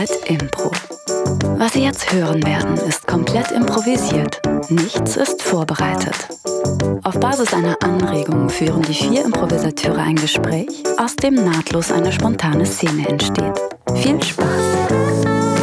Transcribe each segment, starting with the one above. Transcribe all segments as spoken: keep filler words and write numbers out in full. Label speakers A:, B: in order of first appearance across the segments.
A: Arbeit Impro. Was Sie jetzt hören werden, ist komplett improvisiert. Nichts ist vorbereitet. Auf Basis einer Anregung führen die vier Improvisateure ein Gespräch, aus dem nahtlos eine spontane Szene entsteht. Viel Spaß!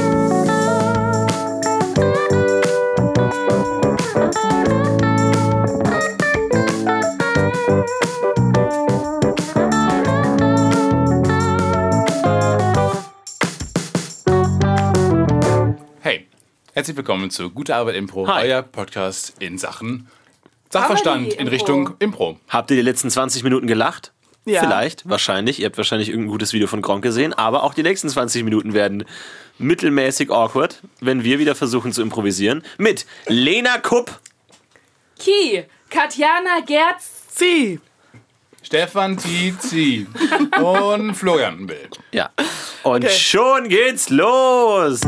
B: Herzlich willkommen zu Gute Arbeit Impro,
C: Hi.
B: Euer Podcast in Sachen Sachverstand in Richtung Impro.
C: Habt ihr die letzten zwanzig Minuten gelacht?
D: Ja.
C: Vielleicht, wahrscheinlich. Ihr habt wahrscheinlich irgendein gutes Video von Gronkh gesehen, aber auch die nächsten zwanzig Minuten werden mittelmäßig awkward, wenn wir wieder versuchen zu improvisieren. Mit Lena Kupp,
E: Ki, Katjana Gerz,
D: Sie.
B: Stefan Tizi und Florian Bild.
C: ja. Und
D: Okay.
C: schon geht's los!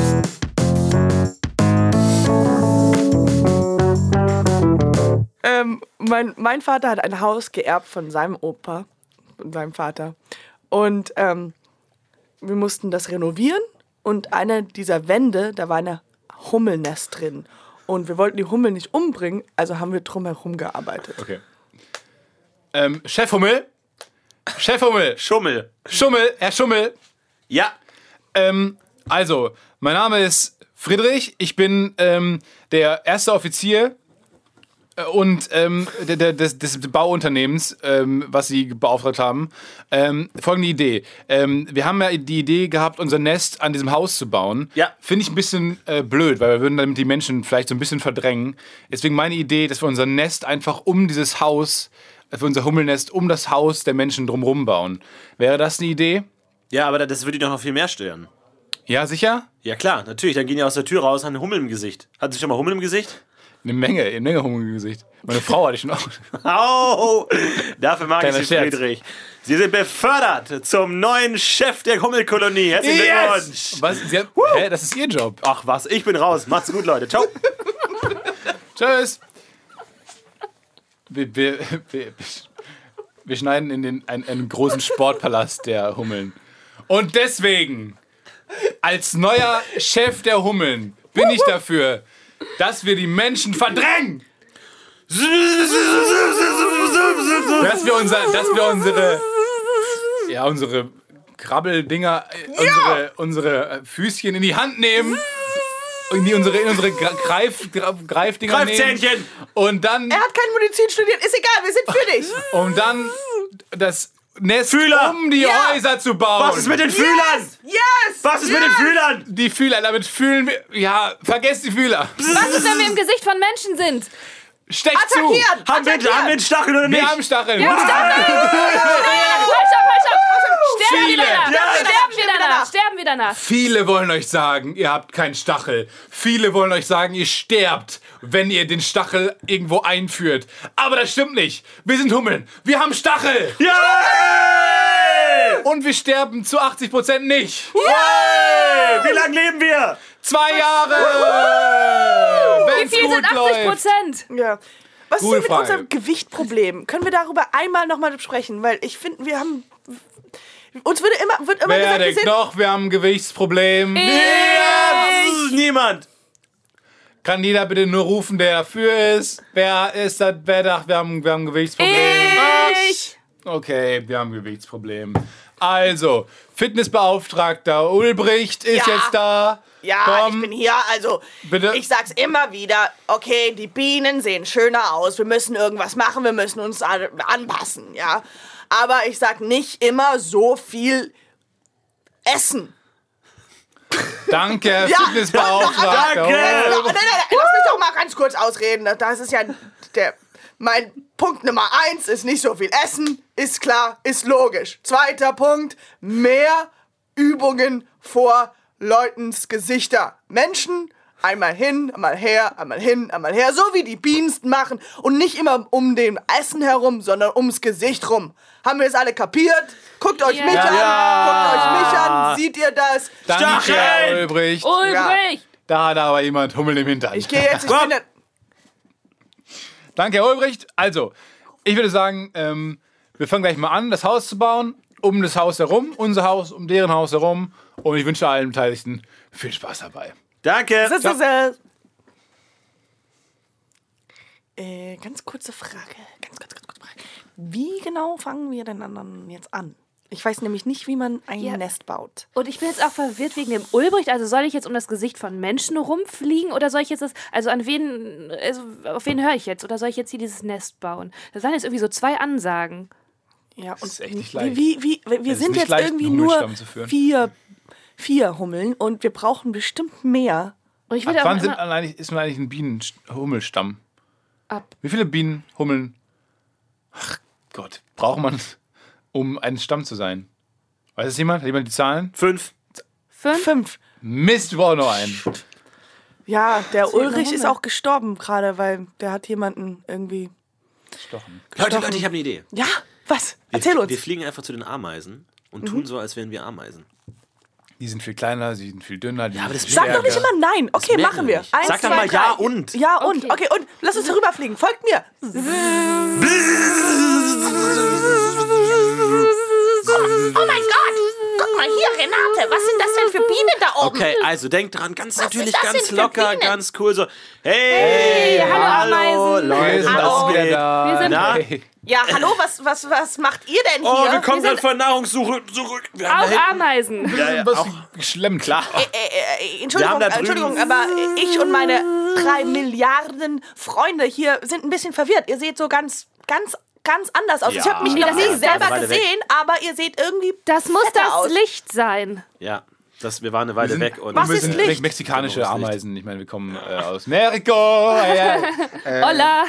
D: Ähm, mein, mein Vater hat ein Haus geerbt von seinem Opa, von seinem Vater. Und ähm, wir mussten das renovieren. Und eine dieser Wände, da war ein Hummelnest drin. Und wir wollten die Hummel nicht umbringen, also haben wir drumherum gearbeitet.
B: Okay. Ähm, Chef Hummel. Chef Hummel.
C: Schummel.
B: Schummel, Herr Schummel.
C: Ja.
B: Ähm, also, mein Name ist Friedrich. Ich bin ähm, der erste Offizier äh, und ähm, der, der, des, des Bauunternehmens, ähm, was Sie beauftragt haben. Ähm, folgende Idee. Ähm, wir haben ja die Idee gehabt, unser Nest an diesem Haus zu bauen.
C: Ja.
B: Finde ich ein bisschen äh, blöd, weil wir würden damit die Menschen vielleicht so ein bisschen verdrängen. Deswegen meine Idee, dass wir unser Nest einfach um dieses Haus, für unser Hummelnest, um das Haus der Menschen drumherum bauen. Wäre das eine Idee?
C: Ja, aber das würde die doch noch viel mehr stören.
B: Ja, sicher?
C: Ja klar, natürlich. Dann gehen die aus der Tür raus, haben einen Hummel im Gesicht. Hatten Sie schon mal Hummel im Gesicht?
B: Eine Menge, eine Menge Hummel im Gesicht. Meine Frau hatte ich schon auch.
C: Au! Dafür mag
B: Kleiner
C: ich Sie,
B: Scherz.
C: Friedrich. Sie sind befördert zum neuen Chef der Hummelkolonie. Herzlichen Glückwunsch!
B: Was? Sie hat, hä, das ist Ihr Job.
C: Ach was, ich bin raus. Macht's gut, Leute. Ciao!
B: Tschüss. Wir, wir, wir, wir schneiden in den, einen, einen großen Sportpalast der Hummeln. Und deswegen, als neuer Chef der Hummeln, bin ich dafür, dass wir die Menschen verdrängen. Dass wir, unser, dass wir unsere, ja, unsere Krabbeldinger, äh, unsere, unsere Füßchen in die Hand nehmen. In, die, unsere, in unsere Greif, Greifdinger nehmen.
C: Greifzähnchen!
B: Und dann,
D: Er hat keine Medizin studiert, ist egal, wir sind für dich.
B: um dann das Nest
C: Fühler!
B: um die
D: Ja!
B: Häuser zu bauen.
C: Was ist mit den Fühlern?
D: Yes!
C: Was ist
D: yes.
C: mit den Fühlern?
B: Die Fühler, damit fühlen wir. Ja, vergesst die Fühler.
E: was ist, wenn wir im Gesicht von Menschen sind?
B: Stecht zu!
D: Attackieren!
C: Haben wir,
D: Attackieren.
C: haben wir einen Stachel oder nicht?
B: Wir haben Stacheln.
E: Halt, stopp, halt, stopp! Sterben
B: Viele.
E: wir danach!
D: Ja,
E: Sterben wir
D: sterben wir
E: danach!
D: danach.
E: Sterben wir danach!
B: Viele wollen euch sagen, ihr habt keinen Stachel. Viele wollen euch sagen, ihr sterbt, wenn ihr den Stachel irgendwo einführt. Aber das stimmt nicht. Wir sind Hummeln. Wir haben Stachel.
C: Ja!
B: Und wir sterben zu achtzig Prozent nicht.
C: Wie lange leben wir?
B: Zwei Jahre.
E: Wie
B: Wenn's
E: viel
B: gut
E: sind achtzig
B: läuft.
E: Prozent?
D: Ja. Was
B: Gute
D: ist denn mit
B: Frage.
D: unserem Gewichtproblem? Können wir darüber einmal nochmal sprechen? Weil ich finde, wir haben... Uns würde immer, wird immer
B: Wer
D: gesagt, wir
B: denkt
D: sind...
B: noch, wir haben ein Gewichtsproblem?
C: Ja, niemand.
B: Kann jeder bitte nur rufen, der dafür ist? Wer ist das? Wer dachte, wir haben, wir haben ein Gewichtsproblem?
E: Ich!
B: Okay, wir haben ein Gewichtsproblem. Also, Fitnessbeauftragter Ulbricht ist
D: Ja.
B: jetzt da.
D: Ja,
B: Komm,
D: ich bin hier, also
B: Bitte?
D: ich sag's immer wieder, okay, die Bienen sehen schöner aus, wir müssen irgendwas machen, wir müssen uns an- anpassen, ja. Aber ich sag nicht immer so viel essen.
B: Danke, Herr
D: Ja,
B: Fitnessbeauftragter.
C: danke.
D: Nein, nein, nein, lass mich doch mal ganz kurz ausreden. Das ist ja der, mein Punkt Nummer eins ist nicht so viel essen, ist klar, ist logisch. Zweiter Punkt, mehr Übungen vor Leutens Gesichter. Menschen, einmal hin, einmal her, einmal hin, einmal her, so wie die Bienensten machen und nicht immer um den Essen herum, sondern ums Gesicht rum. Haben wir es alle kapiert? Guckt euch
E: Ja.
D: mich an,
C: Ja.
D: guckt euch mich an, seht ihr das?
B: Danke,
C: Stacheln.
B: Herr Ulbricht.
E: Ulbrich!
B: Da hat aber jemand Hummel im Hintern.
D: Ich gehe jetzt, ich bin der,
B: Danke, Herr Ulbricht. Also, ich würde sagen, ähm, wir fangen gleich mal an, das Haus zu bauen. um das Haus herum, unser Haus, um deren Haus herum. Und ich wünsche allen Beteiligten viel Spaß dabei.
C: Danke.
D: Das ist, äh, äh, ganz kurze Frage. Ganz, ganz, ganz kurze Frage. Wie genau fangen wir denn dann jetzt an? Ich weiß nämlich nicht, wie man ein
E: Ja.
D: Nest baut.
E: Und ich bin jetzt auch verwirrt wegen dem Ulbricht. Also soll ich jetzt um das Gesicht von Menschen rumfliegen oder soll ich jetzt das, also an wen, also auf wen höre ich jetzt? Oder soll ich jetzt hier dieses Nest bauen? Das waren jetzt irgendwie so zwei Ansagen.
D: Ja, und
B: ist echt nicht
D: wie,
B: leicht.
D: wie, wie, wir
B: ist
D: sind
B: nicht
D: jetzt
B: leicht,
D: irgendwie
B: einen
D: nur
B: Hummelstamm zu führen.
D: vier, vier Hummeln und wir brauchen bestimmt mehr.
E: Und ich
B: Ab
E: will auch
B: wann sind
E: immer
B: eigentlich, ist man eigentlich ein Bienen-Hummelstamm?
E: ab.
B: Wie viele Bienen, Hummeln? Ach Gott, braucht man, um ein Stamm zu sein? Weiß es jemand? Hat jemand die Zahlen?
C: Fünf.
E: Fünf?
D: Fünf.
B: Mist, wir brauchen noch einen.
D: Ja, der
E: Zählt eine
D: Ulrich ist
E: Hummel.
D: auch gestorben gerade, weil der hat jemanden irgendwie...
B: Stochen.
C: Leute, Leute, ich habe eine Idee.
D: Ja, was?
C: Wir,
D: Erzähl uns.
C: wir fliegen einfach zu den Ameisen und tun so, als wären wir Ameisen.
B: Die sind viel kleiner, sie sind viel dünner. Die
C: aber
B: sind
C: das
B: viel
D: Sag doch nicht
B: stärker.
D: immer nein. Okay,
C: merken
D: machen
C: wir
D: wir.
C: nicht.
D: Eins,
C: Sag dann
D: zwei,
C: mal
D: drei.
C: ja und.
D: Ja und.
E: Okay.
D: Okay, und lass uns rüberfliegen. Folgt mir.
F: Oh mein Gott! Guck mal hier, Renate, was sind das denn für Bienen da oben?
C: Okay, also denkt dran, ganz natürlich,
F: das
C: ganz
F: denn für
C: locker,
F: Bienen?
C: ganz cool. So, hey,
E: hallo, Ameisen.
C: Leute,
B: Wir sind
C: was
B: auch wieder
C: geht?
B: da.
E: Wir sind-
C: Na?
B: Hey.
D: Ja, hallo, was, was, was macht ihr denn hier?
C: Oh, wir kommen
E: Wir
C: gerade von Nahrungssuche zurück. Wir haben
E: Auch
C: da hinten-
E: Ameisen.
C: Ja, ja,
B: Was
C: auch.
B: geschlemmt, klar.
D: Äh, äh,
C: Wir
D: Entschuldigung,
C: haben da
D: äh,
C: drüben-
D: Entschuldigung, aber ich und meine drei Milliarden Freunde hier sind ein bisschen verwirrt. Ihr seht so ganz, ganz, ganz anders aus. Ich
C: Ja.
D: habe mich
E: Nee,
D: noch
E: das
D: nie
E: ist-
D: selber
C: Weiter weg.
D: gesehen, aber ihr seht irgendwie
E: Das muss
D: fetter
E: das
D: aus.
E: Licht sein.
C: Ja, das, wir waren eine Weile
B: Wir sind-
C: weg. Und
D: Was
B: wir
D: ist
B: sind
D: Licht?
B: mexikanische
C: Was ist Licht?
B: Ameisen. Ich meine, wir kommen äh, aus Mexiko. Hey, hey.
E: Hola.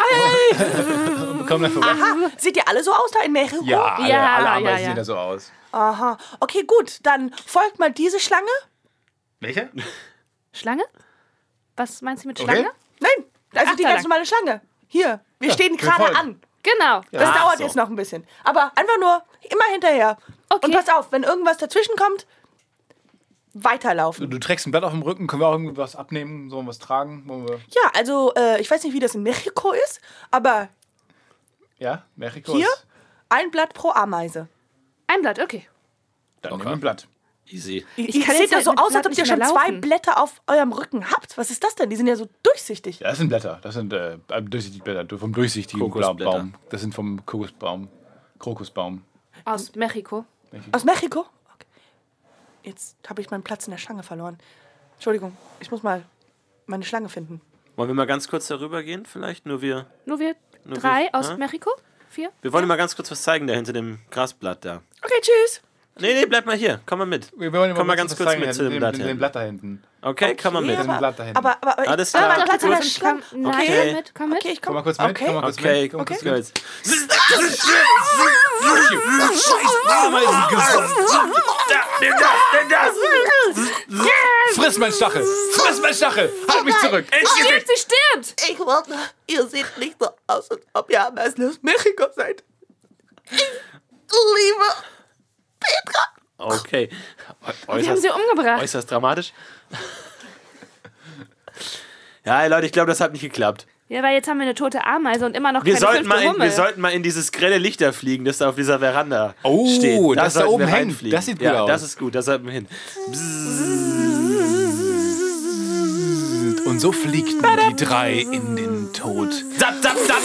B: Wir kommen einfach weg.
D: Aha, seht ihr alle so aus da in Mexiko?
B: Ja, alle,
E: Ja,
B: alle Ameisen
E: ja, ja.
B: sehen da so aus.
D: Aha. Okay, gut, dann folgt mal diese Schlange.
B: Welche?
E: Schlange? Was meinst du mit
B: Okay.
E: Schlange?
D: Nein, also
E: Ach,
D: die
E: da
D: ganz
E: lang.
D: normale Schlange. Hier, wir
B: Ja,
D: stehen
B: wir
D: gerade
B: folgen.
D: an.
E: Genau.
D: Das
C: Ach
D: dauert
C: so.
D: jetzt noch ein bisschen. Aber einfach nur immer hinterher.
E: Okay.
D: Und pass auf, wenn irgendwas dazwischen kommt, weiterlaufen.
B: Du trägst ein Blatt auf dem Rücken. Können wir auch irgendwas abnehmen? Sollen wir was tragen? Wollen wir
D: Ja, also äh, ich weiß nicht, wie das in Mexiko ist, aber
B: ja, Mexiko
D: hier
B: ist...
D: ein Blatt pro Ameise.
E: Ein Blatt, okay.
B: Dann nehmen wir ein Blatt.
C: easy.
D: Ihr
E: Ich kann
D: seht
E: jetzt
D: ja
E: halt
D: so
E: mit
D: aus,
E: Blatt
D: als ob ihr
E: nicht
D: schon
E: mehr
D: zwei
E: laufen.
D: Blätter auf eurem Rücken habt. Was ist das denn? Die sind ja so durchsichtig.
B: Ja, das sind Blätter. Das sind äh, durchsichtige Blätter. Vom durchsichtigen
C: Kokosblätter.
B: Baum. Das sind vom Kokosbaum. Krokusbaum.
E: Aus Mexiko.
D: Aus Mexiko? Okay. Jetzt habe ich meinen Platz in der Schlange verloren. Entschuldigung, ich muss mal meine Schlange finden.
C: Wollen wir mal ganz kurz darüber gehen? Vielleicht nur wir.
E: Nur wir
C: Nur
E: drei
C: wir,
E: aus
C: hä?
E: Mexiko? Vier?
C: Wir wollen dir mal ganz kurz was zeigen, da hinter dem Grasblatt da.
D: Okay, tschüss.
C: Nee, nee, bleib mal hier. Komm mal mit.
B: Wir wollen
C: Komm mal
B: kurz
C: ganz
B: was
C: kurz
B: zeigen,
C: mit zu dem
B: den,
C: Blatt
B: den,
C: hinten.
B: den Blatt da hinten.
C: Okay, komm mal mit.
B: Mit dem Blatt da hinten.
D: Aber, aber, aber
C: Alles
D: ich-
C: klar.
D: aber Platz in der
E: Komm,
D: Schlange.
E: nein,
C: Okay.
E: komm mit, komm mit.
D: Okay, ich
B: Komm
D: komm.
B: mal kurz mit.
D: Okay.
B: Komm mal kurz
C: Okay,
B: mit. Komm mal kurz
C: okay.
B: mit. Friss mein Stachel! Friss mein Stachel! Halt mich zurück!
E: Stirbt, sie stirbt!
D: Ich wollte, ihr seht nicht so aus, als ob ihr Ameisen aus Mexiko seid. Liebe Petra.
C: Okay.
E: Wir haben
C: Äußerst,
E: sie umgebracht.
C: äußerst dramatisch. Ja, ey, Leute, ich glaube, das hat nicht geklappt.
E: Ja, weil jetzt haben wir eine tote Ameise und immer noch
C: Wir
E: keine
C: sollten,
E: fünfte
C: mal in,
E: Hummel.
C: wir sollten mal in dieses grelle Licht da fliegen, das da auf dieser Veranda
B: Oh,
C: steht.
B: das da
C: sollten
B: oben
C: wir
B: hängt.
C: reinfliegen.
B: Das sieht gut
C: ja,
B: aus.
C: das ist gut, da sollten wir hin.
B: Und so fliegten die drei in den Tod.
C: Zap, zap, zap.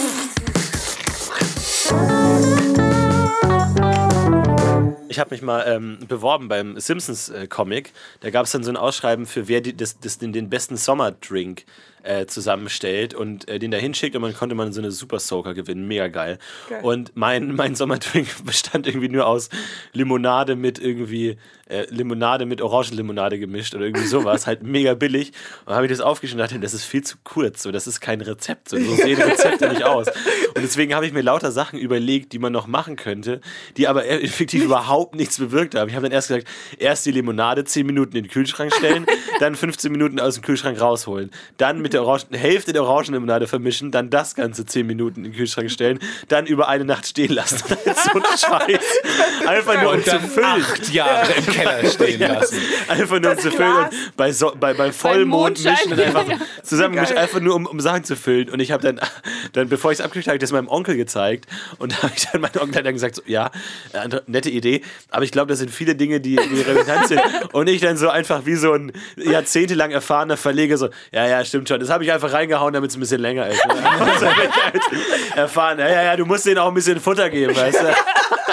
C: Ich habe mich mal ähm, beworben beim Simpsons-Comic. Da gab es dann so ein Ausschreiben für wer die, das, das, den, den besten Sommerdrink äh, zusammenstellt und äh, den da hinschickt und man konnte man so eine Super Soaker gewinnen. Mega geil.
D: Geil.
C: Und mein, mein Sommerdrink bestand irgendwie nur aus Limonade mit irgendwie äh, Limonade mit Orangenlimonade gemischt oder irgendwie sowas. Halt mega billig. Und dann habe ich das aufgeschrieben und dachte, das ist viel zu kurz. So, das ist kein Rezept. So, so sehen Rezepte nicht aus. Und deswegen habe ich mir lauter Sachen überlegt, die man noch machen könnte, die aber effektiv überhaupt nichts bewirkt haben. Ich habe dann erst gesagt, erst die Limonade zehn Minuten in den Kühlschrank stellen, dann fünfzehn Minuten aus dem Kühlschrank rausholen, dann mit mit der Orangen, Hälfte der Orangenlimonade vermischen, dann das Ganze zehn Minuten in den Kühlschrank stellen, dann über eine Nacht stehen lassen. Das ist so ein Scheiß. Einfach nur um
B: Und
C: zu
B: dann
C: füllen.
B: acht Jahre im Keller stehen lassen.
C: Einfach nur um
D: Das
C: zu füllen
D: Glas.
C: und bei, so, bei, bei Vollmond
E: Mondschein.
C: mischen und einfach
E: Ja.
C: zusammengemischt,
D: Geil.
C: einfach nur um, um Sachen zu füllen. Und ich habe dann, dann, bevor ich es abgekriegt habe, das meinem Onkel gezeigt. Und da habe ich dann, mein Onkel hat dann gesagt, so, ja, äh, nette Idee, aber ich glaube, das sind viele Dinge, die, die relevant sind. Und ich dann so einfach wie so ein jahrzehntelang erfahrener Verleger so, ja, ja, stimmt schon. Das habe ich einfach reingehauen, damit es ein bisschen länger ist. Also, ich halt erfahren, ja, ja, ja, du musst denen auch ein bisschen Futter geben, weißt du.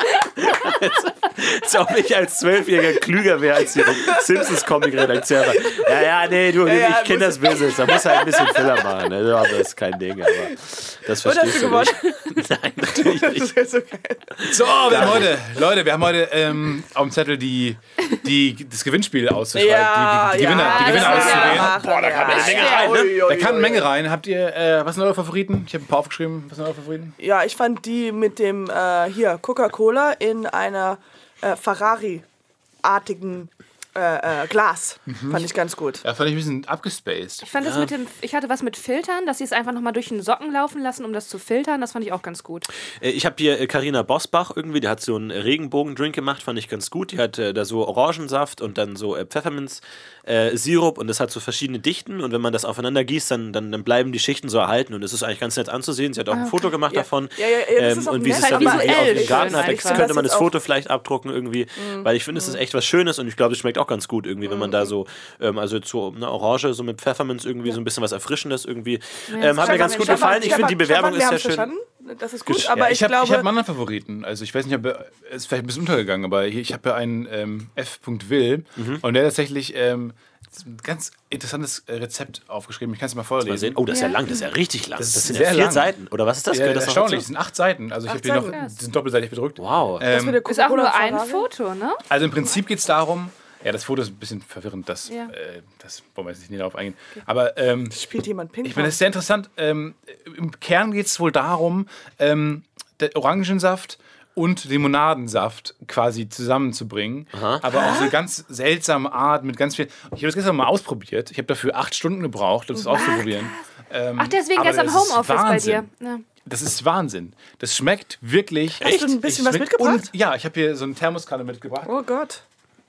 C: Als ob ich als Zwölfjähriger klüger wäre als die Simpsons-Comic-Redakteur. Ja, ja, nee, du,
D: ja,
C: ich kenne das Business. Da muss halt ein bisschen Filler machen. Ne? Aber das ist kein Ding. Aber das
D: Und hast
C: verstehst
D: du
C: du nicht.
D: gewonnen?
C: Nein, natürlich
D: Das
C: nicht.
D: ist ja so geil.
B: So, wir haben heute, Leute, wir haben heute ähm, auf dem Zettel die, die, das Gewinnspiel auszuschreiben.
D: Ja,
B: die, die, die Gewinner,
D: ja,
B: die Gewinner
D: das ist ja
B: auszuwählen.
D: machen,
C: Boah, da kam eine Menge rein, ne?
D: Ui, ui,
B: Da kann eine
D: ui.
B: Menge rein. Habt ihr, äh, was sind eure Favoriten? Ich habe ein paar aufgeschrieben. Was sind eure Favoriten?
D: Ja, ich fand die mit dem, äh, hier, Coca-Cola in einer äh, Ferrari-artigen äh, äh, Glas. Fand ich ganz gut.
B: Ja, fand ich ein bisschen abgespaced.
E: Ich fand das mit dem, ich hatte was mit Filtern, dass sie es einfach nochmal durch den Socken laufen lassen, um das zu filtern. Das fand ich auch ganz gut.
C: Äh, Ich habe hier Carina Bosbach irgendwie, die hat so einen Regenbogen-Drink gemacht, fand ich ganz gut. Die hat äh, da so Orangensaft und dann so äh, Pfefferminz-Sirup und das hat so verschiedene Dichten und wenn man das aufeinander gießt, dann, dann, dann bleiben die Schichten so erhalten und es ist eigentlich ganz nett anzusehen. Sie hat auch ein Foto gemacht
D: Ja.
C: davon.
D: Ja, ja, ja, das ist auch
C: und wie
D: nett.
C: sie es dann
E: Halt
C: irgendwie
E: visuell
C: auf dem Garten
E: schön
C: hat,
E: einfach.
C: da könnte man
D: Das
C: das
D: ist
C: Foto vielleicht abdrucken irgendwie, weil ich finde, es ist echt was Schönes und ich glaube, es schmeckt auch ganz gut irgendwie, wenn man da so, ähm, also so eine Orange so mit Pfefferminz irgendwie so ein bisschen was Erfrischendes irgendwie. Ähm, hat mir ganz gut
D: Stefan,
C: gefallen. Ich finde, die
D: Stefan,
C: Bewerbung
D: wir
C: ist
D: haben
C: sehr schön.
D: verstanden. Das ist gut,
C: Gesch-
D: aber
C: ja,
D: ich,
B: Ich habe
D: glaube...
B: ich hab einen anderen Favoriten. Also ich weiß nicht, ob er ist vielleicht ein bisschen untergegangen, aber hier, ich habe ja einen ähm, F. Will
C: Mhm.
B: und der hat tatsächlich ähm, ein ganz interessantes äh, Rezept aufgeschrieben. Ich kann es mal
C: Mal
B: vorlesen.
C: sehen. Oh, das ist ja lang, das ist ja richtig lang. Das,
B: ist
C: sind
B: sehr
C: ja vier
B: lang.
C: Seiten. Oder was ist das?
B: Ja,
C: Gehört das noch
B: erstaunlich, es
C: dazu?
B: sind acht Seiten. Also ich habe die noch,
E: Krass.
B: die sind doppelseitig bedruckt.
C: Wow.
D: das mit der
E: Ist auch nur
D: Coca-Cola
E: ein
D: Ferrari.
E: Foto, ne?
B: Also im Prinzip geht es darum, ja, das Foto ist ein bisschen verwirrend, das,
E: Ja.
B: äh, das wollen wir jetzt nicht näher darauf eingehen. Aber ähm,
D: Spielt jemand Ping-Pong?
B: ich finde das sehr interessant. Ähm, Im Kern geht es wohl darum, ähm, der Orangensaft und Limonadensaft quasi zusammenzubringen. Aber auf eine ganz seltsame Art mit ganz viel. Ich habe das gestern mal ausprobiert. Ich habe dafür acht Stunden gebraucht, um das auszuprobieren. Ähm,
E: Ach, deswegen
B: aber
E: gestern
B: das ist
E: Homeoffice bei
B: Wahnsinn.
E: dir. Ja.
B: Das ist Wahnsinn. Das schmeckt wirklich.
D: Hast du ein bisschen
B: Es
D: was
B: schmeckt
D: mitgebracht?
B: Und, ja, ich habe hier so eine Thermoskanne mitgebracht.
D: Oh Gott.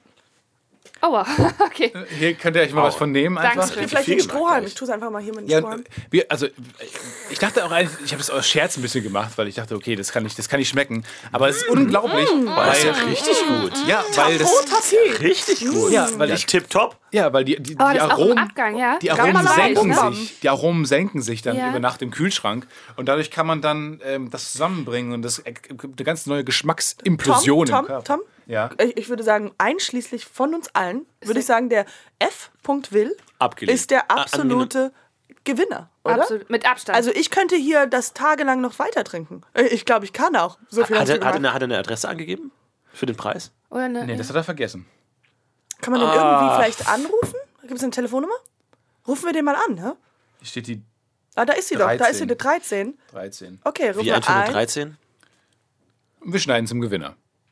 E: Aua, okay.
B: Hier könnt ihr euch mal was von nehmen einfach.
E: Dankeschön.
D: Vielleicht
C: viel
D: den
C: gemacht,
D: Strohhalm.
C: gleich.
D: Ich tue es einfach mal hier mit dem
B: Ja,
D: Strohhalm.
B: wir, also ich dachte auch eigentlich, ich habe es aus Scherz ein bisschen gemacht, weil ich dachte, okay, das kann ich, das kann nicht schmecken. Aber es ist unglaublich, weil
C: Das ist ja richtig gut.
B: ja, weil das,
D: Oh, Tassi.
C: Richtig gut.
B: ja, weil ich,
C: tipptopp.
B: ja, weil die, die,
E: Oh,
B: die
E: das ist auch im
B: Aromen,
E: Abgang, ja?
B: die Aromen
E: Ganz
B: senken
E: leicht, ne?
B: sich, die Aromen senken sich dann
E: Ja.
B: über Nacht im Kühlschrank und dadurch kann man dann ähm, das zusammenbringen und das ergibt eine ganz neue Geschmacksimplosion
D: Tom,
B: im Körper.
D: Tom,
B: Ja.
D: Ich, ich würde sagen, einschließlich von uns allen, würde ich sagen, der F. Will
C: Abgelehnt.
D: ist der
C: Ah,
D: absolute Gewinner, oder?
E: Absolut. Mit Abstand.
D: Also ich könnte hier das tagelang noch weiter trinken. Ich glaube, ich kann auch. So viel
C: Hat
D: hast du
C: er, hat, er
D: gemacht.
C: eine, hat er eine Adresse angegeben? Für den Preis?
E: Oder eine,
B: Nee, das hat er vergessen.
D: Kann man den irgendwie vielleicht anrufen? Gibt es eine Telefonnummer? Rufen wir den mal an, hä?
B: Hier steht die
D: Ah, da ist sie doch. Da ist sie eine
B: dreizehn.
D: dreizehn.
B: dreizehn.
D: Okay, rufen
C: Wie
D: wir
C: ein von den
D: ein.
C: dreizehn?
B: Wir schneiden zum Gewinner.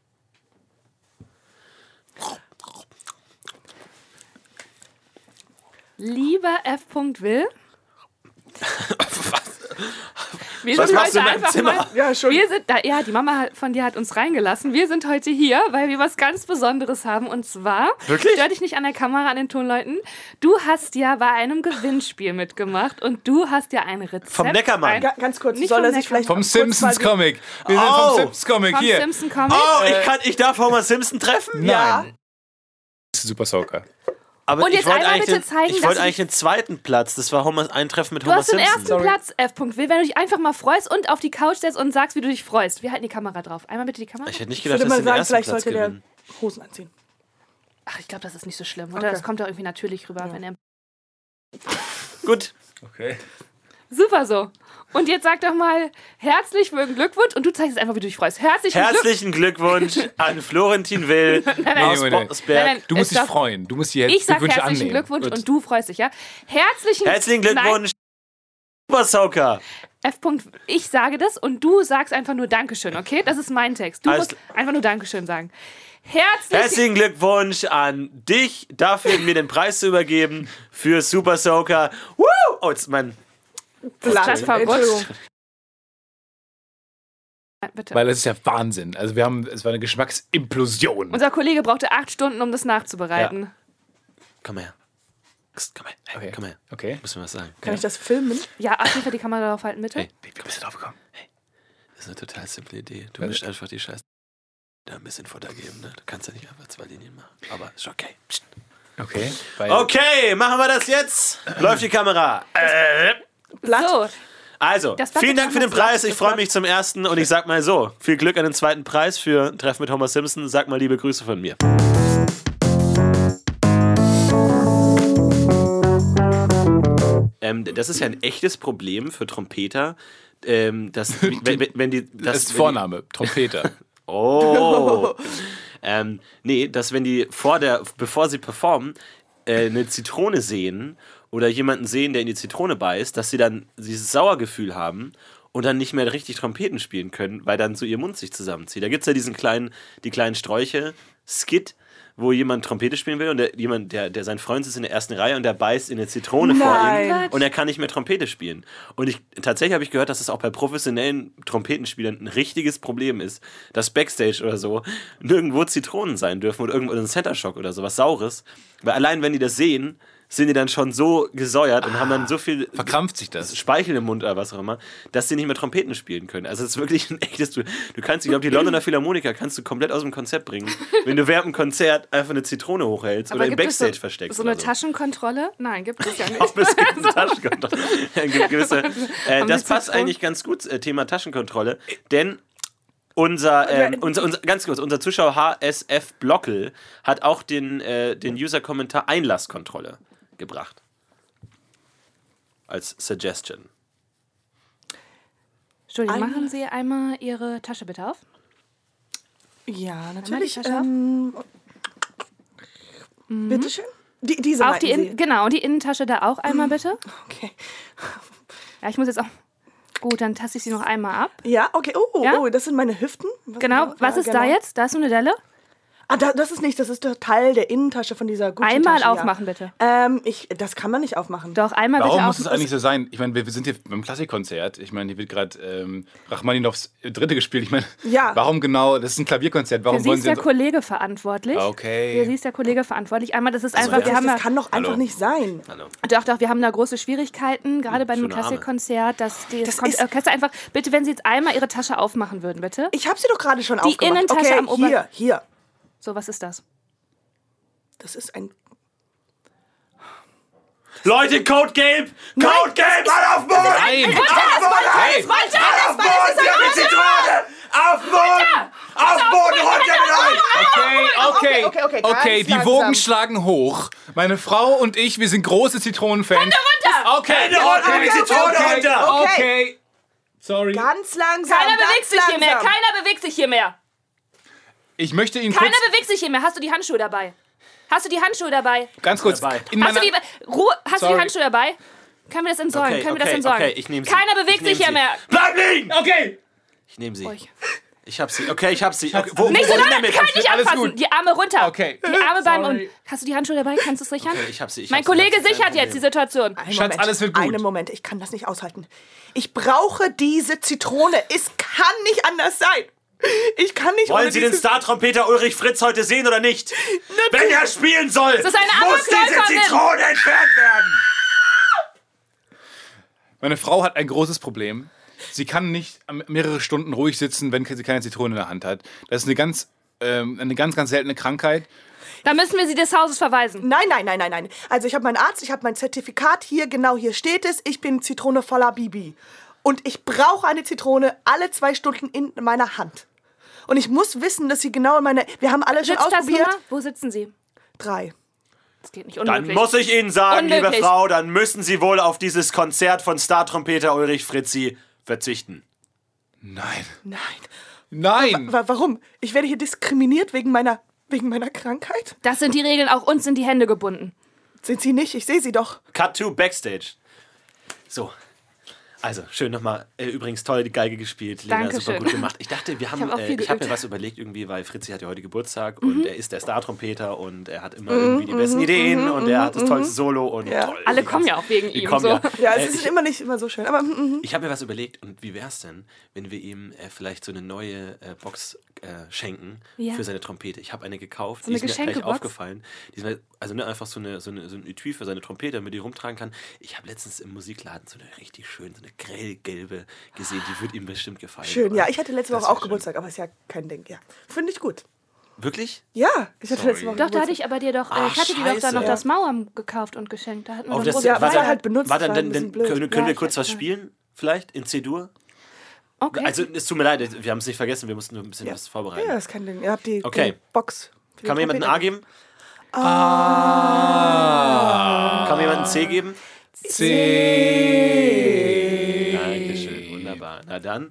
E: Lieber F. Will. Wir
C: Was
E: sind
C: machst du
E: heute
C: in meinem
E: einfach
C: Zimmer?
E: mal-
D: Ja, schon.
E: Wir sind da, ja, die Mama hat- von dir hat uns reingelassen. Wir sind heute hier, weil wir was ganz Besonderes haben. Und zwar,
C: Wirklich?
E: stör dich nicht an der Kamera, an den Tonleuten. Du hast ja bei einem Gewinnspiel mitgemacht und du hast ja ein Rezept.
C: Vom Neckermann.
E: ein-
D: Ga- Ganz kurz,
E: Nicht
D: soll
E: vom
D: er sich
E: Neckermann.
D: vielleicht
B: Vom
D: kurz mal
B: Simpsons
D: die-
B: Comic. Wir sind
C: Oh.
B: vom Simpsons Comic
E: Vom
B: hier.
E: Simpson Comic.
C: Oh, ich, kann, ich darf Homer Simpson treffen?
D: Ja.
B: Super Soaker.
C: Aber
E: Und
C: ich
E: jetzt
C: wollte
E: einmal
C: eigentlich,
E: bitte
C: den,
E: zeigen,
C: ich
E: dass
C: wollte
E: du-
C: eigentlich den zweiten Platz. Das war Homer, ein Treffen mit
E: Du
C: Homer
E: hast den
C: Simpson.
E: ersten Platz, F. Will, wenn du dich einfach mal freust und auf die Couch setzt und sagst, wie du dich freust. Wir halten die Kamera drauf. Einmal bitte die Kamera.
C: Ich hätte nicht
D: Ich
C: gedacht,
D: würde
C: dass
D: mal
C: sie den
D: sagen,
C: ersten
D: vielleicht
C: Platz
D: sollte der
C: gewinnen.
D: Hosen anziehen.
E: Ach, ich glaube, das ist nicht so schlimm, oder?
D: Okay.
E: Das kommt doch irgendwie natürlich rüber, wenn er.
C: Gut.
B: Okay.
E: Super so. Und jetzt sag doch mal herzlichen Glückwunsch und du zeigst einfach, wie du dich freust. Herzlichen Glückwunsch.
C: Herzlichen Glückwunsch an Florentin Will aus
B: Nee, nee.
C: Botsberg.
E: Nein, nein.
B: Du musst
E: Es
B: dich
E: darf-
B: freuen. Du musst die
E: Ich sag
B: Glückwünsche
E: herzlichen
B: annehmen.
E: Glückwunsch
C: Gut.
E: und du freust dich, ja? Herzlichen,
C: Herzlichen Glückwunsch, Super Soaker.
E: Nein, F. Ich sage das und du sagst einfach nur Dankeschön, okay? Das ist mein Text. Du
C: Alles
E: musst einfach nur Dankeschön sagen. Herzlichen,
C: Herzlichen Glückwunsch an dich, dafür mir den Preis zu übergeben für Super Soaker. Woo! Oh, jetzt mein...
E: Platz verrutscht.
D: Entschuldigung.
E: Bitte.
B: Weil das ist ja Wahnsinn. Also wir haben, es war eine Geschmacksimplosion.
E: Unser Kollege brauchte acht Stunden, um das nachzubereiten.
C: Komm her. Psst, Komm her. Hey,
B: Okay.
C: komm her.
B: Okay.
C: Muss mir was sagen.
D: Kann ich das filmen?
E: Ja, ach, die Kamera darauf halten, bitte.
C: Hey,
B: Wie bist du drauf gekommen?
C: das ist eine total simple Idee. Du mischst einfach die Scheiße. Da ein bisschen Futter geben, ne? Du kannst ja nicht einfach zwei Linien machen. Aber ist okay. Psst.
B: Okay. Weil
C: Okay, machen wir das jetzt. Läuft die Kamera. Äh.
D: Blatt.
E: So,
C: Also,
E: Das Blatt
C: vielen
E: ist
C: Dank für den
E: schon mal
C: Preis.
E: flach.
C: Ich freue mich zum ersten und ich sag mal so, viel Glück an den zweiten Preis für Treffen mit Homer Simpson. Sag mal liebe Grüße von mir. Ähm, das ist ja ein echtes Problem für Trompeter, ähm, dass wenn, wenn, wenn die
B: das
C: dass,
B: ist
C: wenn die-
B: Vorname, Trompeter.
C: Oh. ähm, nee, dass wenn die vor der, bevor sie performen, äh, eine Zitrone sehen oder jemanden sehen, der in die Zitrone beißt, dass sie dann dieses Sauergefühl haben und dann nicht mehr richtig Trompeten spielen können, weil dann so ihr Mund sich zusammenzieht. Da gibt es ja diesen kleinen, die kleinen Sträuche, Skit, wo jemand Trompete spielen will und der, jemand, der, der sein Freund ist in der ersten Reihe und der beißt in eine Zitrone vor ihm
D: Nein.
C: und er kann nicht mehr Trompete spielen. Und ich, tatsächlich habe ich gehört, dass es auch bei professionellen Trompetenspielern ein richtiges Problem ist, dass Backstage oder so nirgendwo Zitronen sein dürfen oder irgendwo ein Center Shock oder so, was Saures. Weil allein wenn die das sehen, sind die dann schon so gesäuert und haben dann so viel
B: Verkrampft sich das.
C: Speichel im Mund oder was auch immer, dass sie nicht mehr Trompeten spielen können. Also es ist wirklich ein echtes... Du, du kannst, ich glaube, die Londoner Philharmoniker kannst du komplett aus dem Konzept bringen, wenn du während dem Konzert einfach eine Zitrone hochhältst oder im
E: gibt es
C: Backstage
E: so,
C: versteckst.
E: so eine
C: oder so.
E: Taschenkontrolle? Nein, gibt es ja nicht.
C: Ob es gibt eine Taschenkontrolle. Ja, gibt gewisse, äh,
E: Haben
C: das
E: die
C: passt
E: Zitronen?
C: eigentlich ganz gut, äh, Thema Taschenkontrolle, denn unser, ähm, unser, unser, ganz kurz, unser Zuschauer H S F Blockel hat auch den, äh, den User-Kommentar Einlasskontrolle gebracht. Als Suggestion.
E: Entschuldigung,
D: Ein-
E: machen Sie einmal Ihre Tasche bitte auf.
D: Ja, natürlich.
E: die Tasche auf?
D: Ähm, Bitteschön. Die, diese
E: Auch
D: meinten
E: die
D: Sie.
E: In genau, und die Innentasche da auch einmal bitte.
D: Okay.
E: Ja, ich muss jetzt auch... Gut, dann taste ich sie noch einmal ab.
D: Ja, okay. Oh,
E: Ja?
D: oh, das sind meine Hüften. Was
E: Genau, was ist da
D: genau.
E: jetzt? Da ist so eine Delle.
D: Ah, da, das ist nicht, das ist der Teil der Innentasche von dieser Gucci-Tasche.
E: Einmal
D: ja.
E: aufmachen, bitte.
D: Ähm, ich, das kann man nicht aufmachen.
E: Doch, einmal
B: Warum
E: bitte
B: muss es
E: auf.
B: eigentlich so sein? Ich meine, wir, wir sind hier beim Klassikkonzert. Ich meine, hier wird gerade ähm, Rachmaninows Dritte gespielt. Ich meine,
D: Ja.
B: warum genau? Das ist ein Klavierkonzert. Warum
E: Für sie
B: wollen
E: ist
B: Sie
E: der
B: so
E: Kollege verantwortlich.
B: Okay.
E: Für sie ist der Kollege verantwortlich. Einmal, das ist einfach,
D: das,
E: wir haben
D: das
E: ja,
D: kann doch einfach
B: Hallo.
D: nicht sein.
C: Hallo.
E: doch, doch, wir haben da große Schwierigkeiten, gerade bei einem
C: schöne Arme.
E: Klassikkonzert, dass die, das
D: Das
E: Kon-
D: ist-
E: Orchester einfach, bitte, wenn Sie jetzt einmal Ihre Tasche aufmachen würden, bitte.
D: Ich habe sie doch gerade schon aufgemacht.
E: Innentasche
D: okay,
E: am Ober-
D: hier, hier.
E: So, was ist das?
D: Das ist ein...
C: Leute, Code Gelb! Code Gelb! Alle auf den Boden!
B: Nein!
C: Auf den Boden!
B: Hey!
C: Auf den Boden! Sie haben die Zitrone! Auf den Boden! Auf den Boden! Runter mit euch!
B: Okay, okay,
D: okay, okay, ganz
B: okay, die
D: langsam.
B: Wogen schlagen hoch. Meine Frau und ich, wir sind große Zitronenfans. Hände runter! Okay,
C: Hände runter,
B: okay,
C: die Zitrone
B: okay,
C: runter!
B: Okay.
D: Okay.
B: Sorry.
D: Ganz langsam,
E: Keiner
D: ganz
E: bewegt sich hier mehr,
D: langsam.
E: keiner bewegt sich hier mehr.
B: Ich möchte Ihnen
E: Keiner
B: kurz,
E: bewegt sich hier mehr. Hast du die Handschuhe dabei? Hast du die Handschuhe dabei?
B: ganz kurz,
C: Dabei.
B: in
E: Hast
B: meiner,
E: du die, Ruhe, hast du die
B: Sorry.
E: Handschuhe dabei? Können wir das entsorgen?
C: Okay,
E: Können wir das
C: okay,
E: entsorgen?
C: okay, ich nehm sie.
E: Keiner
C: Ich
E: bewegt
C: nehm
E: sich hier
C: sie.
E: mehr.
C: Bleib liegen!
B: okay.
C: Ich nehme sie.
E: Ruhig.
C: Ich hab sie. Okay, ich hab sie. Okay, wo,
E: Nicht so
C: wo
E: doll,
C: damit?
E: kann nicht
B: alles
E: anfassen.
B: gut.
E: Die Arme runter.
B: Okay.
E: Die Arme beim und.
B: Sorry.
E: Hast du die Handschuhe dabei? Kannst du es sichern?
C: Okay, ich hab sie. Ich
E: mein
C: hab sie.
E: Kollege
C: Ich hab sie.
E: sichert jetzt die Situation.
D: Einen
B: Schatz,
D: Moment,
B: alles wird gut.
D: Einen Moment, ich kann das nicht aushalten. Ich brauche diese Zitrone. Es kann nicht anders sein. Ich kann nicht
C: Wollen
D: ohne
C: Sie den
D: diese...
C: Star-Trompeter Ulrich Fritz heute sehen oder nicht? Wenn er spielen soll,
E: ist eine
C: muss diese
E: Amokläuferin.
C: Zitrone entfernt werden.
B: Meine Frau hat ein großes Problem. Sie kann nicht mehrere Stunden ruhig sitzen, wenn sie keine Zitrone in der Hand hat. Das ist eine ganz, ähm, eine ganz, ganz seltene Krankheit.
E: Da müssen wir sie des Hauses verweisen.
D: Nein, nein, nein, nein, nein. Also ich habe meinen Arzt, ich habe mein Zertifikat hier, genau hier steht es. Ich bin Zitrone voller Bibi. Und ich brauche eine Zitrone alle zwei Stunden in meiner Hand. Und ich muss wissen, dass sie genau in meine... Wir haben alle schon ausprobiert.
E: Sitzplatznummer? Wo sitzen Sie?
D: Drei.
E: Das geht nicht.
C: Dann
E: Unmöglich.
C: muss ich Ihnen sagen, liebe
E: Unmöglich.
C: Frau, dann müssen Sie wohl auf dieses Konzert von Star-Trompeter Ulrich Fritzi verzichten.
B: Nein.
D: Nein.
B: Nein.
D: Wa warum? Ich werde hier diskriminiert wegen meiner, wegen meiner Krankheit?
E: Das sind die Regeln. Auch uns sind die Hände gebunden.
D: Sind sie nicht? Ich sehe sie doch.
C: Cut to Backstage. So. Also, schön nochmal. Äh, übrigens toll die Geige gespielt. Lena,
E: Dankeschön.
C: super gut gemacht. Ich dachte, wir haben,
E: Ich hab auch
C: äh,
E: viel
C: ich habe
E: geübt.
C: mir was überlegt irgendwie, weil Fritzi hat ja heute Geburtstag und er ist der Star-Trompeter und er hat immer irgendwie die besten Ideen und er hat das tollste Solo und
D: Ja.
C: toll.
E: Alle
C: Die
E: kommen
C: ganzen-
E: ja auch wegen
C: die
E: ihm.
C: kommen
E: So.
C: ja.
D: Ja,
C: Äh,
D: es ist
C: ich
D: immer nicht immer so schön. Aber mhm.
C: ich habe mir was überlegt und wie wäre es denn, wenn wir ihm äh, vielleicht so eine neue äh, Box äh, schenken
E: Ja.
C: für seine Trompete. Ich habe eine gekauft,
E: So
C: die
E: eine
C: ist mir gleich
E: Geschenkebox?
C: aufgefallen. Die ist mir, also ne, einfach so, eine, so, eine, so ein Etui für seine Trompete, damit die rumtragen kann. Ich habe letztens im Musikladen so eine richtig schön, so eine grellgelbe gesehen, die wird ihm bestimmt gefallen.
D: Schön,
C: oder?
D: ja. Ich hatte letzte
C: Das
D: Woche auch
C: wär schön.
D: Geburtstag, aber ist ja kein Ding. Ja, finde ich gut.
C: Wirklich?
D: Ja, ich hatte
C: Sorry.
D: letzte Woche
E: Doch, da hatte
D: Geburtstag.
E: ich aber dir doch, äh,
C: Ach,
E: ich hatte dir doch
C: scheiße.
E: dann noch
C: Ja.
E: das Mauern gekauft und geschenkt. Da hatten wir
C: Auf
E: doch
C: das,
E: große
D: Ja,
C: war
D: weil
E: Feier.
D: er halt benutzt
C: war dann,
D: war, ein
C: dann,
D: bisschen
C: dann
D: blöd.
C: können, können
E: Ja,
C: wir
E: ich
C: kurz
E: hab-
C: was spielen? Vielleicht in C-Dur?
E: Okay.
C: Also, es tut mir leid, wir haben es nicht vergessen, wir mussten nur ein bisschen
D: Ja.
C: was vorbereiten.
D: Ja, das ist kein Ding. Ihr habt die,
C: Okay.
D: die Box. für die
C: Kann mir jemand ein A
D: Trompete.
C: geben? Ah. Kann mir jemand ein C geben?
B: C.
C: Dankeschön, wunderbar. Na dann.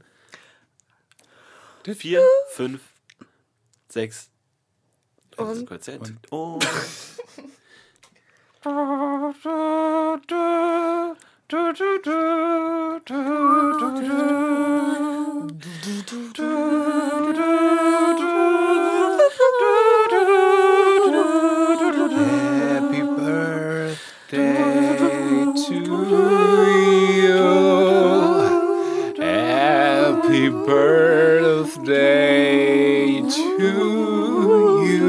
C: Vier, fünf, sechs. Und, kurz und, und.
B: Happy birthday to you. Happy birthday to you.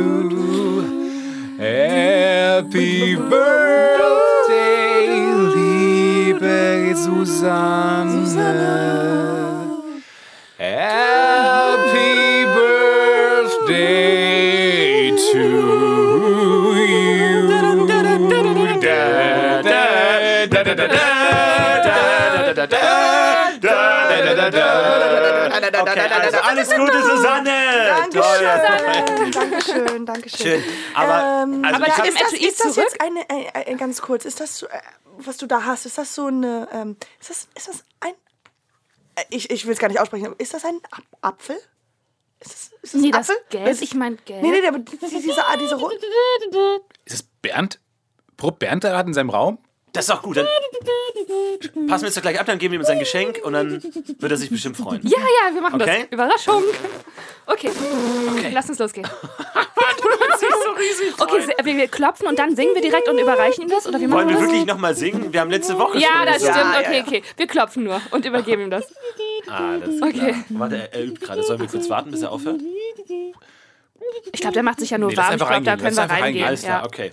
B: Happy birthday, liebe Susanne. Happy birthday to you. Da, da, da, da, da, da, da, da.
C: Okay, also alles Gute, Susanne! Toll.
D: Dankeschön. Dankeschön, Dankeschön.
C: Schön. Aber,
D: Ähm,
C: also
E: aber
C: ich
E: nach
C: hab,
E: dem
D: ist das,
E: Etui
D: ist das
E: zurück?
D: jetzt eine, äh, äh, ganz kurz, ist das so, äh, was du da hast, ist das so eine, ähm, ist das, ist das ein, äh, ich, ich will es gar nicht aussprechen, aber ist das ein Ap Apfel? Ist das, ist das
E: Nee,
D: ein
E: das
D: Apfel?
E: Gelb,
D: Ist-
E: ich mein Gelb.
D: Nee, nee, aber die- diese, ah, diese Rot.
B: Ist es Bernd? Probt Bernd da gerade in seinem Raum?
C: das ist doch gut. Dann passen wir jetzt doch gleich ab, dann geben wir ihm sein Geschenk und dann wird er sich bestimmt freuen.
E: Ja, ja, wir machen
C: Okay.
E: das. Überraschung. Okay.
C: Okay.
E: Lass uns losgehen. Okay, se- wir, wir klopfen und dann singen wir direkt und überreichen ihm das? Oder wie machen
C: Wollen wir
E: wir das?
C: wirklich nochmal singen? Wir haben letzte Woche
E: Ja,
C: schon
E: das
C: gesungen.
E: stimmt.
D: ja,
E: Okay,
D: ja.
E: okay. Wir klopfen nur und übergeben ihm das.
C: Ah, das ist
E: Okay.
C: klar. Warte, er, er übt gerade. Sollen wir kurz warten, bis er aufhört?
E: Ich glaube, der macht sich ja nur
B: Nee, lass
E: warm. Ich
B: einfach
E: glaube, da
B: reingehen,
E: können
B: lass
E: wir
B: einfach
E: reingehen.
B: reingehen.
C: Alles klar,
E: Ja.
C: okay.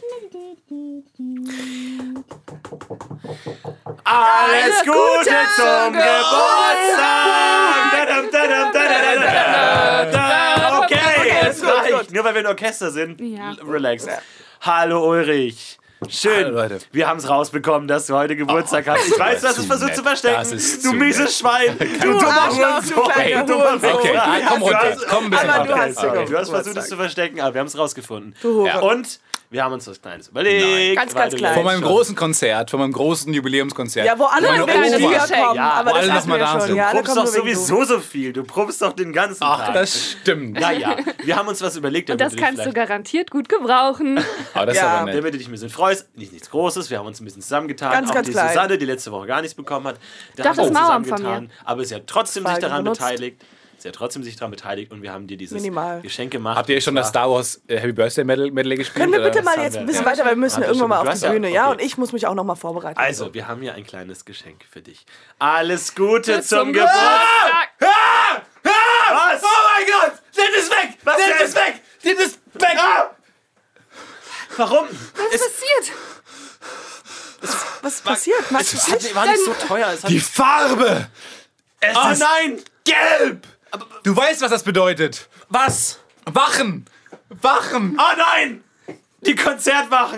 C: Alles Gute zum Geburtstag! Dadam, dadam, dadadadada. Da, Okay, es reicht. Nur weil wir ein Orchester sind.
E: Ja.
C: L- Relax. Hallo Ulrich. Schön.
B: Hallo, Leute.
C: Wir haben es rausbekommen, dass du heute Geburtstag hast. Ich weiß, du hast es
B: zu
C: versucht
B: nett.
C: zu verstecken.
B: Das ist
C: du
B: zu
C: mieses
B: nett.
C: Schwein. Du dummer
D: Arschloch,
C: Hurensohn.
D: du kleiner
C: Ey, dummer
D: Hurensohn.
B: Okay,
C: Hurensohn.
B: komm runter.
C: Du hast-
B: Komm ein bisschen
D: Aber du
B: runter.
D: hast ja
C: Okay, du hast
D: Geburtstag.
C: versucht, es zu verstecken, aber wir haben es rausgefunden.
D: Du
C: Ja. Und wir haben uns was Kleines überlegt.
D: Ganz,
C: weil
D: ganz
C: du
D: klein.
C: ja
B: Von meinem
C: schon-
B: großen Konzert, von meinem großen Jubiläumskonzert.
D: Ja, wo alle
B: Meine
D: nur
E: kleine
D: wegen dir
B: Oma.
E: Geschenk.
D: kommen.
E: Ja,
D: aber
B: wo
D: das
B: alle
D: hatten
B: noch mal
D: wir
B: da
D: schon.
B: sind.
D: Ja,
C: Du
D: alle
C: probst
D: kommen
C: doch
D: nur wegen
C: sowieso so viel. Du probst doch den ganzen
B: Ach,
C: Tag.
B: das stimmt.
C: Naja, wir haben uns was überlegt,
E: Und
C: damit
E: das
C: du dich
E: kannst du
C: vielleicht-
E: garantiert gut gebrauchen.
B: Aber das ist
D: Ja.
B: aber nett.
C: damit du dich ein bisschen freust. Nicht nichts Großes, wir haben uns ein bisschen zusammengetan.
D: Ganz,
C: auch
D: ganz
C: die
D: klein.
C: Susanne, die letzte Woche gar nichts bekommen hat. Da
E: Doch,
C: haben wir
E: das
C: uns
E: Mauern von
C: zusammengetan. Aber sie hat trotzdem
D: Frage
C: sich daran
D: benutzt.
C: beteiligt. Sie hat trotzdem sich daran beteiligt und wir haben dir dieses
D: Minimal.
C: Geschenk gemacht.
B: Habt ihr schon das Star Wars äh, Happy Birthday Medley, Medley gespielt?
D: Können wir
B: oder?
D: bitte mal
C: haben
D: jetzt
C: wir-
D: ein bisschen
C: ja.
D: weiter, weil wir müssen
C: Hat er
D: irgendwann
C: schon-
D: mal
C: du
D: auf
C: hast
D: die
C: ja-
D: Bühne. Ja,
C: okay.
D: und ich muss mich auch noch mal vorbereiten.
C: Also, wir haben hier ein kleines Geschenk für dich. Alles Gute zum,
E: zum
C: Geburtstag!
E: Geburtstag.
C: Was?
B: Oh mein Gott! Nimm es weg!
C: Was
B: Nimm
C: denn?
B: es weg! Nimm es weg!
C: Warum?
E: Was ist passiert?
D: Was passiert? Magst du
C: Es
D: es
C: hat,
D: nicht?
C: war nicht so teuer. Es hat,
B: Die Farbe! Es
C: oh
B: ist
C: nein!
B: gelb! Du weißt, was das bedeutet.
C: Was?
B: Wachen! Wachen!
C: Oh nein! Die Konzertwachen!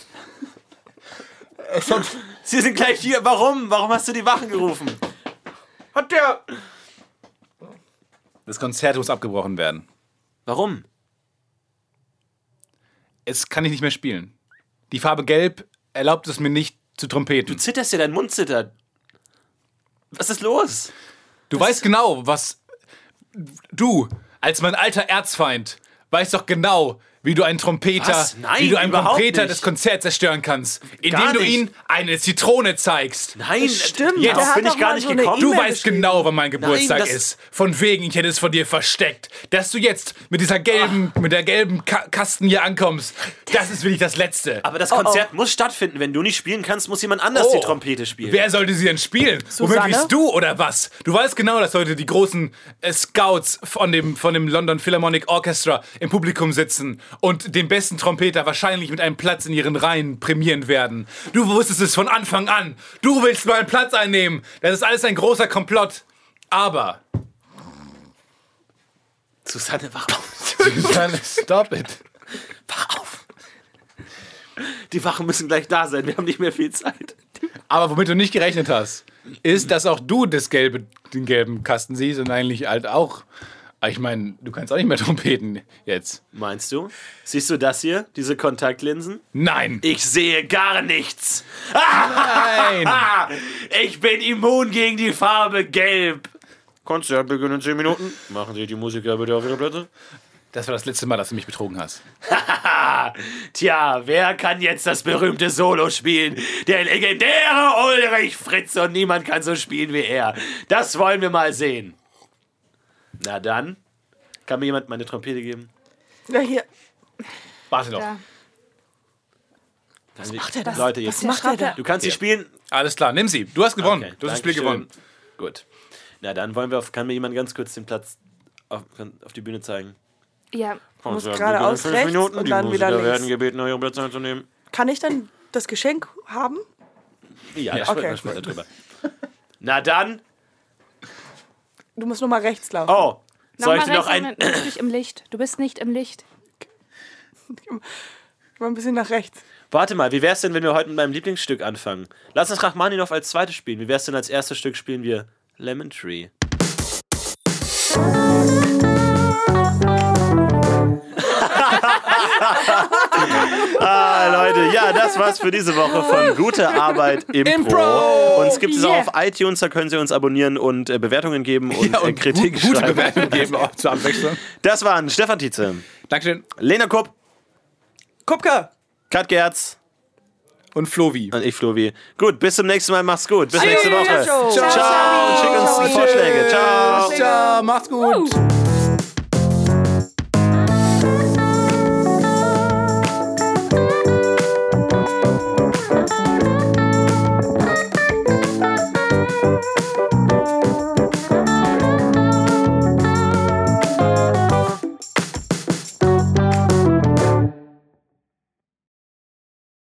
C: Sie sind gleich hier. Warum? Warum hast du die Wachen gerufen?
D: Hat der...
B: Das Konzert muss abgebrochen werden.
C: Warum?
B: Es kann ich nicht mehr spielen. Die Farbe gelb erlaubt es mir nicht zu trompeten.
C: Du zitterst ja, dein Mund zittert. Was ist los?
B: Du weißt genau, was... Du, als mein alter Erzfeind, weißt doch genau, wie du einen Trompeter,
C: Was? Nein,
B: wie du einem
C: überhaupt
B: Trompeter
C: nicht.
B: das Konzert zerstören kannst, indem
C: Gar
B: du
C: nicht.
B: ihm eine Zitrone zeigst.
C: Nein,
D: Stimmt,
B: Jetzt
D: der hat
C: bin ich
D: doch
C: gar
D: mal
C: nicht
D: so eine
C: gekommen.
B: Du
D: E-Mail
B: weißt
D: geschrieben.
B: genau, wann mein Geburtstag
C: das-
B: ist. Von wegen, ich hätte es von dir versteckt. Dass du jetzt mit dieser gelben, mit der gelben Ka Kasten hier ankommst, das ist wirklich das Letzte.
C: Aber das Konzert muss stattfinden. Wenn du nicht spielen kannst, muss jemand anders
B: Oh.
C: die Trompete spielen.
B: Wer sollte sie denn spielen?
D: Susanne?
B: Womit bist du oder was? Du weißt genau, dass heute die großen äh, Scouts von dem, von dem London Philharmonic Orchestra im Publikum sitzen und den besten Trompeter wahrscheinlich mit einem Platz in ihren Reihen prämieren werden. Du wusstest es von Anfang an. Du willst meinen Platz einnehmen. Das ist alles ein großer Komplott. Aber...
C: Susanne, wach auf.
B: Susanne, stop it.
C: Wach auf. Die Wachen müssen gleich da sein. Wir haben nicht mehr viel Zeit.
B: Aber womit du nicht gerechnet hast, ist, dass auch du das gelbe, den gelben Kasten siehst und eigentlich halt auch... Ich meine, du kannst auch nicht mehr trompeten jetzt.
C: Meinst du? Siehst du das hier? Diese Kontaktlinsen?
B: Nein.
C: Ich sehe gar nichts.
B: Nein.
C: Ich bin immun gegen die Farbe Gelb. Konzert beginnt in zehn Minuten. Machen Sie die Musiker bitte auf Ihre Plätze.
B: Das war das letzte Mal, dass du mich betrogen hast.
C: Tja, wer kann jetzt das berühmte Solo spielen? Der legendäre Ulrich Fritz, und niemand kann so spielen wie er. Das wollen wir mal sehen. Na dann, kann mir jemand meine Trompete geben?
D: Ja, hier.
B: Warte doch.
E: Ja.
C: Was
D: macht er das?
C: Leute, jetzt.
D: Was macht er da?
C: Du kannst sie spielen.
B: Alles klar, nimm sie. Du hast gewonnen.
C: Okay,
B: du hast das Spiel
C: Dankeschön.
B: gewonnen.
C: Gut. Na dann wollen wir auf, kann mir jemand ganz kurz den Platz auf, auf die Bühne zeigen?
E: Ja,
D: muss
C: Konzert
D: geradeaus
C: beginnt in fünf
D: rechts
C: Minuten.
D: und
C: Die
D: dann wieder
C: Musiker
D: links.
C: werden gebeten, ihre Plätze einzunehmen.
D: Kann ich dann das Geschenk haben?
C: Ja, da
D: Okay.
C: sprechen wir später drüber. Na dann.
D: Du musst nur mal rechts laufen.
C: Oh, soll ich
E: nochmal
C: dir noch
E: rechts,
C: ein...
E: Du bist nicht im Licht. Du bist nicht im Licht.
D: Mal ein bisschen nach rechts.
C: Warte mal, wie wär's denn, wenn wir heute mit meinem Lieblingsstück anfangen? Lass uns Rachmaninoff als zweites spielen. Wie wär's denn, als erstes Stück spielen wir Lemon Tree? Ah, Leute, ja, das war's für diese Woche von Gute Arbeit Impro.
B: Impro!
C: Uns gibt es
E: Yeah.
C: auch auf iTunes, da können Sie uns abonnieren und äh, Bewertungen geben und,
B: Ja,
C: äh,
B: und
C: Kritik
B: gu- gute
C: schreiben.
B: Bewertungen geben, auch zur Abwechslung.
C: Das waren Stefan Tietze,
B: Dankeschön.
C: Lena Kupp,
D: Kupke!
C: Kat Gerz
B: Und Flovi.
C: und ich, Flovi. Gut, bis zum nächsten Mal. Macht's gut. Bis nächste Woche.
D: Ciao.
C: Ciao. Ciao. Schick uns
D: Ciao.
C: Vorschläge. Ciao.
B: Ciao, macht's gut.